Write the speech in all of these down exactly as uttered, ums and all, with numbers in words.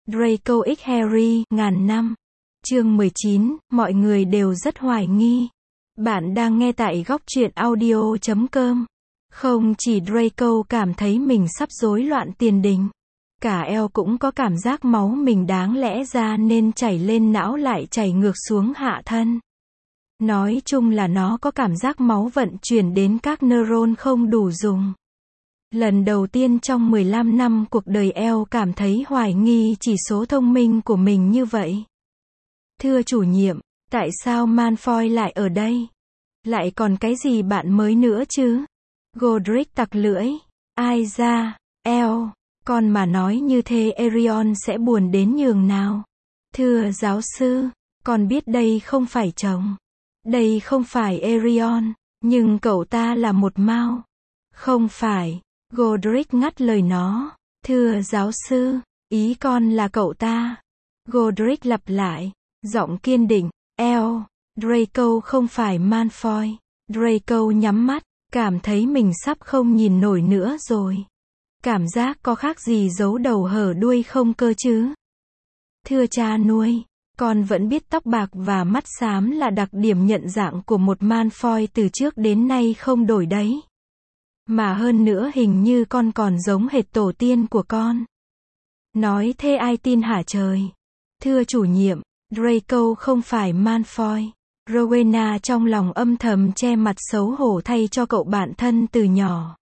Draco x Harry, ngàn năm. Chương mười chín, mọi người đều rất hoài nghi. Bạn đang nghe tại góc truyện audio chấm com. Không chỉ Draco cảm thấy mình sắp rối loạn tiền đình. Cả Elle cũng có cảm giác máu mình đáng lẽ ra nên chảy lên não lại chảy ngược xuống hạ thân. Nói chung là nó có cảm giác máu vận chuyển đến các neuron không đủ dùng. Lần đầu tiên trong mười lăm năm cuộc đời Elle cảm thấy hoài nghi chỉ số thông minh của mình như vậy. Thưa chủ nhiệm, tại sao Malfoy lại ở đây? Lại còn cái gì bạn mới nữa chứ? Godric tặc lưỡi. Ai ra? Elle, con mà nói như thế Arion sẽ buồn đến nhường nào? Thưa giáo sư, con biết đây không phải chồng. Đây không phải Arion, nhưng cậu ta là một Mao. Không phải. Godric ngắt lời nó. Thưa giáo sư, ý con là cậu ta. Godric lặp lại, giọng kiên định. Elle, Draco không phải Malfoy. Draco nhắm mắt, cảm thấy mình sắp không nhìn nổi nữa rồi. Cảm giác có khác gì giấu đầu hở đuôi không cơ chứ? Thưa cha nuôi, con vẫn biết tóc bạc và mắt xám là đặc điểm nhận dạng của một Malfoy từ trước đến nay không đổi đấy. Mà hơn nữa hình như con còn giống hệt tổ tiên của con. Nói thế ai tin hả trời? Thưa chủ nhiệm, Draco không phải Malfoy. Rowena trong lòng âm thầm che mặt xấu hổ thay cho cậu bạn thân từ nhỏ.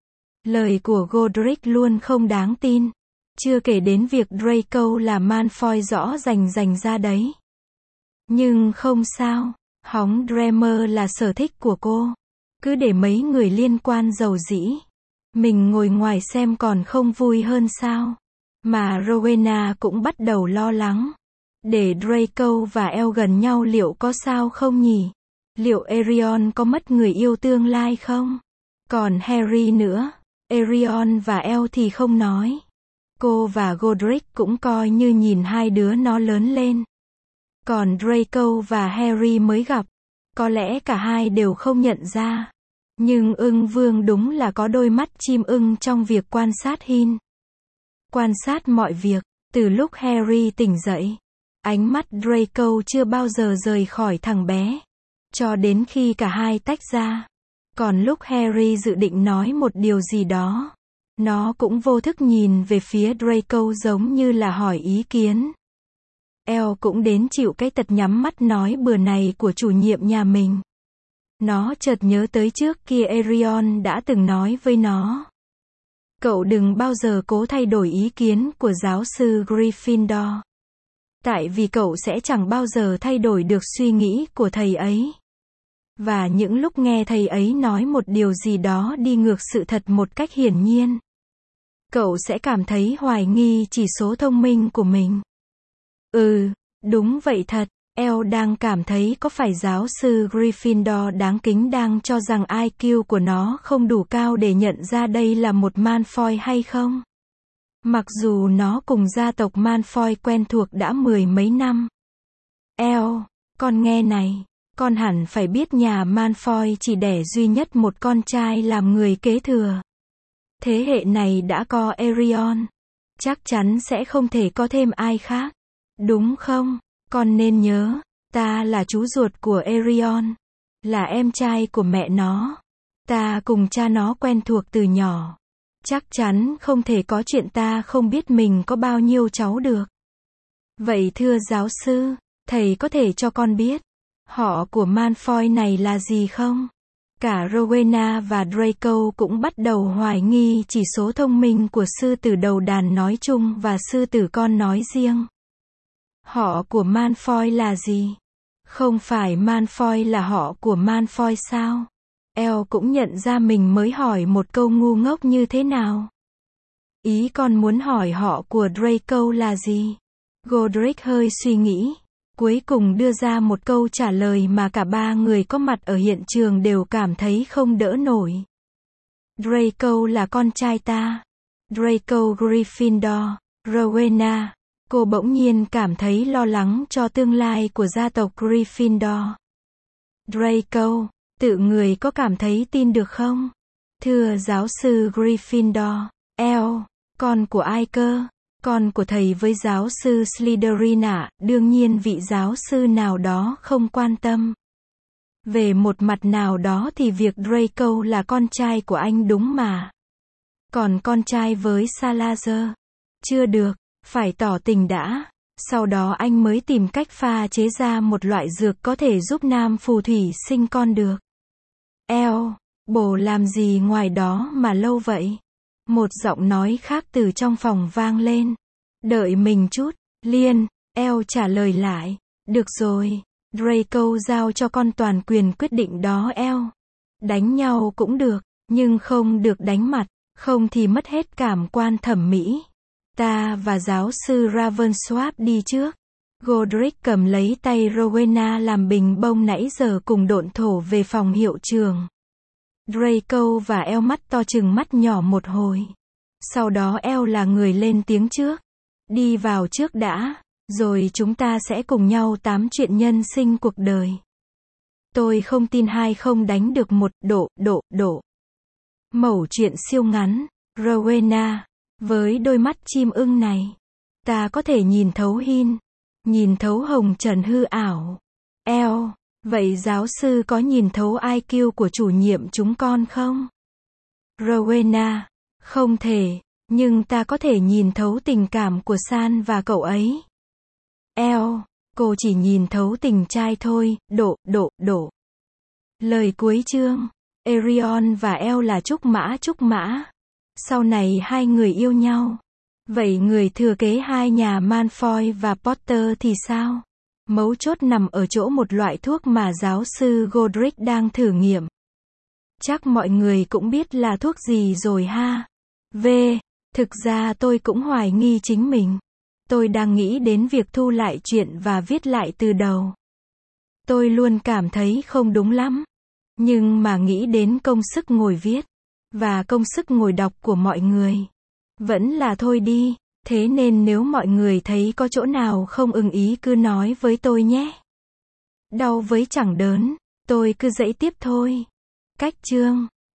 Lời của Godric luôn không đáng tin. Chưa kể đến việc Draco là Malfoy rõ rành rành ra đấy. Nhưng không sao, hóng Dreamer là sở thích của cô. Cứ để mấy người liên quan giàu dĩ. Mình ngồi ngoài xem còn không vui hơn sao. Mà Rowena cũng bắt đầu lo lắng. Để Draco và Elle gần nhau liệu có sao không nhỉ? Liệu Arion có mất người yêu tương lai không? Còn Harry nữa, Arion và Elle thì không nói. Cô và Godric cũng coi như nhìn hai đứa nó lớn lên. Còn Draco và Harry mới gặp. Có lẽ cả hai đều không nhận ra. Nhưng ưng vương đúng là có đôi mắt chim ưng trong việc quan sát hin. Quan sát mọi việc, từ lúc Harry tỉnh dậy. Ánh mắt Draco chưa bao giờ rời khỏi thằng bé. Cho đến khi cả hai tách ra. Còn lúc Harry dự định nói một điều gì đó. Nó cũng vô thức nhìn về phía Draco giống như là hỏi ý kiến. Elle cũng đến chịu cái tật nhắm mắt nói bừa này của chủ nhiệm nhà mình. Nó chợt nhớ tới trước kia Arion đã từng nói với nó. Cậu đừng bao giờ cố thay đổi ý kiến của giáo sư Gryffindor. Tại vì cậu sẽ chẳng bao giờ thay đổi được suy nghĩ của thầy ấy. Và những lúc nghe thầy ấy nói một điều gì đó đi ngược sự thật một cách hiển nhiên. Cậu sẽ cảm thấy hoài nghi chỉ số thông minh của mình. Ừ, đúng vậy thật. Elle đang cảm thấy có phải giáo sư Gryffindor đáng kính đang cho rằng I Q của nó không đủ cao để nhận ra đây là một Malfoy hay không? Mặc dù nó cùng gia tộc Malfoy quen thuộc đã mười mấy năm. Elle, con nghe này, con hẳn phải biết nhà Malfoy chỉ đẻ duy nhất một con trai làm người kế thừa. Thế hệ này đã có Arion. Chắc chắn sẽ không thể có thêm ai khác. Đúng không? Con nên nhớ, ta là chú ruột của Arion. Là em trai của mẹ nó. Ta cùng cha nó quen thuộc từ nhỏ. Chắc chắn không thể có chuyện ta không biết mình có bao nhiêu cháu được. Vậy thưa giáo sư, thầy có thể cho con biết, họ của Malfoy này là gì không? Cả Rowena và Draco cũng bắt đầu hoài nghi chỉ số thông minh của sư tử đầu đàn nói chung và sư tử con nói riêng. Họ của Malfoy là gì? Không phải Malfoy là họ của Malfoy sao? Elle cũng nhận ra mình mới hỏi một câu ngu ngốc như thế nào. Ý con muốn hỏi họ của Draco là gì? Godric hơi suy nghĩ. Cuối cùng đưa ra một câu trả lời mà cả ba người có mặt ở hiện trường đều cảm thấy không đỡ nổi. Draco là con trai ta. Draco Gryffindor. Rowena. Cô bỗng nhiên cảm thấy lo lắng cho tương lai của gia tộc Gryffindor. Draco, tự người có cảm thấy tin được không? Thưa giáo sư Gryffindor, Elle, con của ai cơ? Con của thầy với giáo sư Slytherin ạ, đương nhiên vị giáo sư nào đó không quan tâm. Về một mặt nào đó thì việc Draco là con trai của anh đúng mà. Còn con trai với Salazar? Chưa được, phải tỏ tình đã. Sau đó anh mới tìm cách pha chế ra một loại dược có thể giúp nam phù thủy sinh con được. Eo, bồ làm gì ngoài đó mà lâu vậy? Một giọng nói khác từ trong phòng vang lên. Đợi mình chút, Liên, eo trả lời lại. Được rồi, Draco giao cho con toàn quyền quyết định đó eo. Đánh nhau cũng được, nhưng không được đánh mặt, không thì mất hết cảm quan thẩm mỹ. Ta và giáo sư Ravensworth đi trước. Godric cầm lấy tay Rowena làm bình bông nãy giờ cùng độn thổ về phòng hiệu trường. Draco và eo mắt to chừng mắt nhỏ một hồi. Sau đó eo là người lên tiếng trước. Đi vào trước đã, rồi chúng ta sẽ cùng nhau tám chuyện nhân sinh cuộc đời. Tôi không tin hai không đánh được một, độ, độ, độ. Mẩu chuyện siêu ngắn, Rowena. Với đôi mắt chim ưng này, ta có thể nhìn thấu hin, nhìn thấu hồng trần hư ảo. Eo, vậy giáo sư có nhìn thấu i kiu của chủ nhiệm chúng con không? Rowena, không thể, nhưng ta có thể nhìn thấu tình cảm của San và cậu ấy. Eo, cô chỉ nhìn thấu tình trai thôi, độ, độ, độ. Lời cuối chương, Arion và eo là trúc mã trúc mã. Sau này hai người yêu nhau. Vậy người thừa kế hai nhà Malfoy và Potter thì sao? Mấu chốt nằm ở chỗ một loại thuốc mà giáo sư Godric đang thử nghiệm. Chắc mọi người cũng biết là thuốc gì rồi ha. V. Thực ra tôi cũng hoài nghi chính mình. Tôi đang nghĩ đến việc thu lại chuyện và viết lại từ đầu. Tôi luôn cảm thấy không đúng lắm. Nhưng mà nghĩ đến công sức ngồi viết và công sức ngồi đọc của mọi người, vẫn là thôi đi. Thế nên nếu mọi người thấy có chỗ nào không ưng ý cứ nói với tôi nhé. Đau với chẳng đớn, tôi cứ dãy tiếp thôi. Cách chương